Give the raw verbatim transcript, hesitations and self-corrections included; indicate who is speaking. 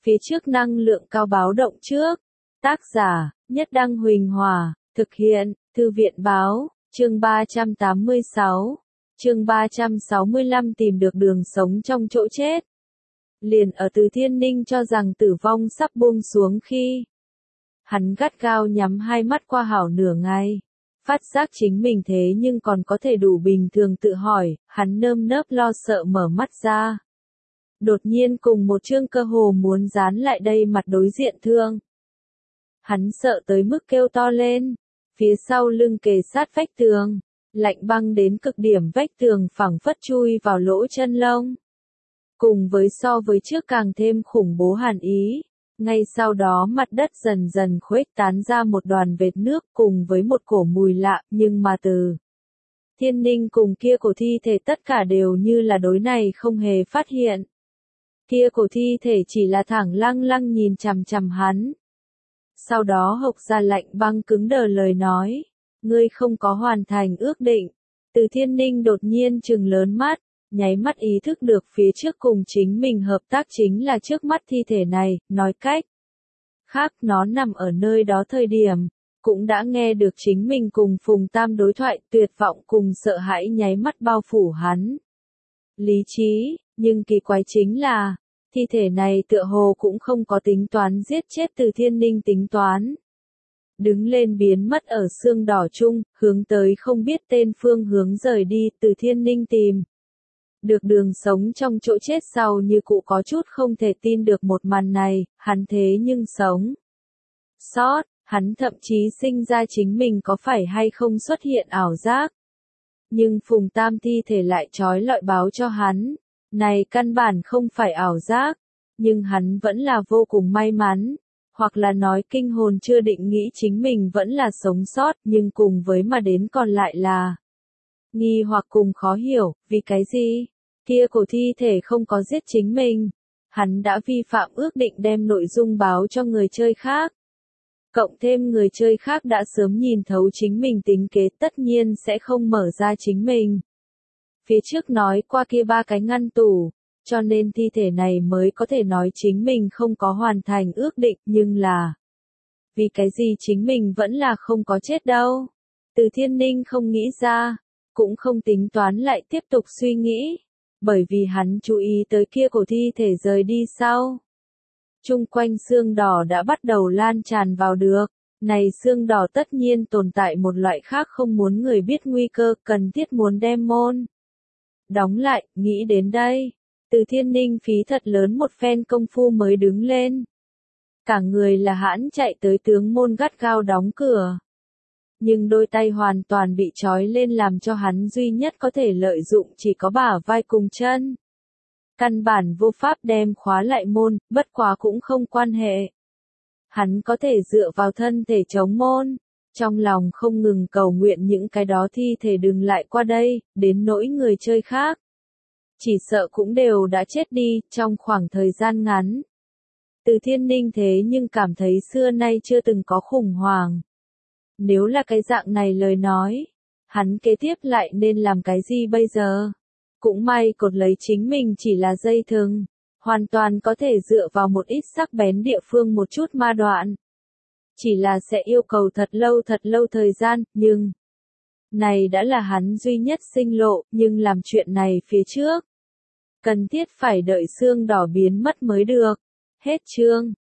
Speaker 1: phía trước năng lượng cao báo động trước. Tác giả, Nhất Đăng Huỳnh Hòa, thực hiện, Thư viện Báo, chương ba trăm tám mươi sáu, chương ba trăm sáu mươi lăm tìm được đường sống trong chỗ chết. Liền ở Từ Thiên Ninh cho rằng tử vong sắp buông xuống khi hắn gắt gao nhắm hai mắt qua hảo nửa ngày, phát giác chính mình thế nhưng còn có thể đủ bình thường tự hỏi, hắn nơm nớp lo sợ mở mắt ra. Đột nhiên cùng một chương cơ hồ muốn dán lại đây mặt đối diện thương. Hắn sợ tới mức kêu to lên, phía sau lưng kề sát vách tường, lạnh băng đến cực điểm vách tường phẳng phất chui vào lỗ chân lông. Cùng với so với trước càng thêm khủng bố hàn ý, ngay sau đó mặt đất dần dần khuếch tán ra một đoàn vệt nước cùng với một cổ mùi lạ, nhưng mà từ Thiên Ninh cùng kia cổ thi thể tất cả đều như là đối này không hề phát hiện. Kia cổ thi thể chỉ là thẳng lăng lăng nhìn chằm chằm hắn. Sau đó hộc ra lạnh băng cứng đờ lời nói, ngươi không có hoàn thành ước định. Từ Thiên Ninh đột nhiên trừng lớn mắt, nháy mắt ý thức được phía trước cùng chính mình hợp tác chính là trước mắt thi thể này, nói cách khác nó nằm ở nơi đó thời điểm, cũng đã nghe được chính mình cùng Phùng Tam đối thoại, tuyệt vọng cùng sợ hãi nháy mắt bao phủ hắn. Lý trí, nhưng kỳ quái chính là, thi thể này tựa hồ cũng không có tính toán giết chết Từ Thiên Ninh tính toán. Đứng lên biến mất ở xương đỏ chung, hướng tới không biết tên phương hướng rời đi, Từ Thiên Ninh tìm được đường sống trong chỗ chết sau như cụ có chút không thể tin được một màn này, hắn thế nhưng sống sót, hắn thậm chí sinh ra chính mình có phải hay không xuất hiện ảo giác. Nhưng Phùng Tam thi thể lại trói lọi báo cho hắn, này căn bản không phải ảo giác, nhưng hắn vẫn là vô cùng may mắn, hoặc là nói kinh hồn chưa định nghĩ chính mình vẫn là sống sót, nhưng cùng với mà đến còn lại là nghi hoặc cùng khó hiểu, vì cái gì? Kia cổ thi thể không có giết chính mình. Hắn đã vi phạm ước định đem nội dung báo cho người chơi khác. Cộng thêm người chơi khác đã sớm nhìn thấu chính mình tính kế tất nhiên sẽ không mở ra chính mình. Phía trước nói qua kia ba cái ngăn tủ, cho nên thi thể này mới có thể nói chính mình không có hoàn thành ước định, nhưng là vì cái gì chính mình vẫn là không có chết đâu. Từ Thiên Ninh không nghĩ ra, cũng không tính toán lại tiếp tục suy nghĩ, bởi vì hắn chú ý tới kia cổ thi thể rời đi sau. Chung quanh xương đỏ đã bắt đầu lan tràn vào được, này xương đỏ tất nhiên tồn tại một loại khác không muốn người biết nguy cơ, cần thiết muốn đem môn đóng lại, nghĩ đến đây. Từ Thiên Ninh phí thật lớn một phen công phu mới đứng lên. Cả người là hãn chạy tới tướng môn gắt gao đóng cửa. Nhưng đôi tay hoàn toàn bị trói lên làm cho hắn duy nhất có thể lợi dụng chỉ có bả vai cùng chân. Căn bản vô pháp đem khóa lại môn, bất quá cũng không quan hệ. Hắn có thể dựa vào thân thể chống môn, trong lòng không ngừng cầu nguyện những cái đó thi thể đừng lại qua đây, đến nỗi người chơi khác. Chỉ sợ cũng đều đã chết đi, trong khoảng thời gian ngắn. Từ Thiên Ninh thế nhưng cảm thấy xưa nay chưa từng có khủng hoảng. Nếu là cái dạng này lời nói, hắn kế tiếp lại nên làm cái gì bây giờ? Cũng may cột lấy chính mình chỉ là dây thừng, hoàn toàn có thể dựa vào một ít sắc bén địa phương một chút ma đoạn. Chỉ là sẽ yêu cầu thật lâu thật lâu thời gian, nhưng này đã là hắn duy nhất sinh lộ, nhưng làm chuyện này phía trước cần thiết phải đợi xương đỏ biến mất mới được. Hết chương.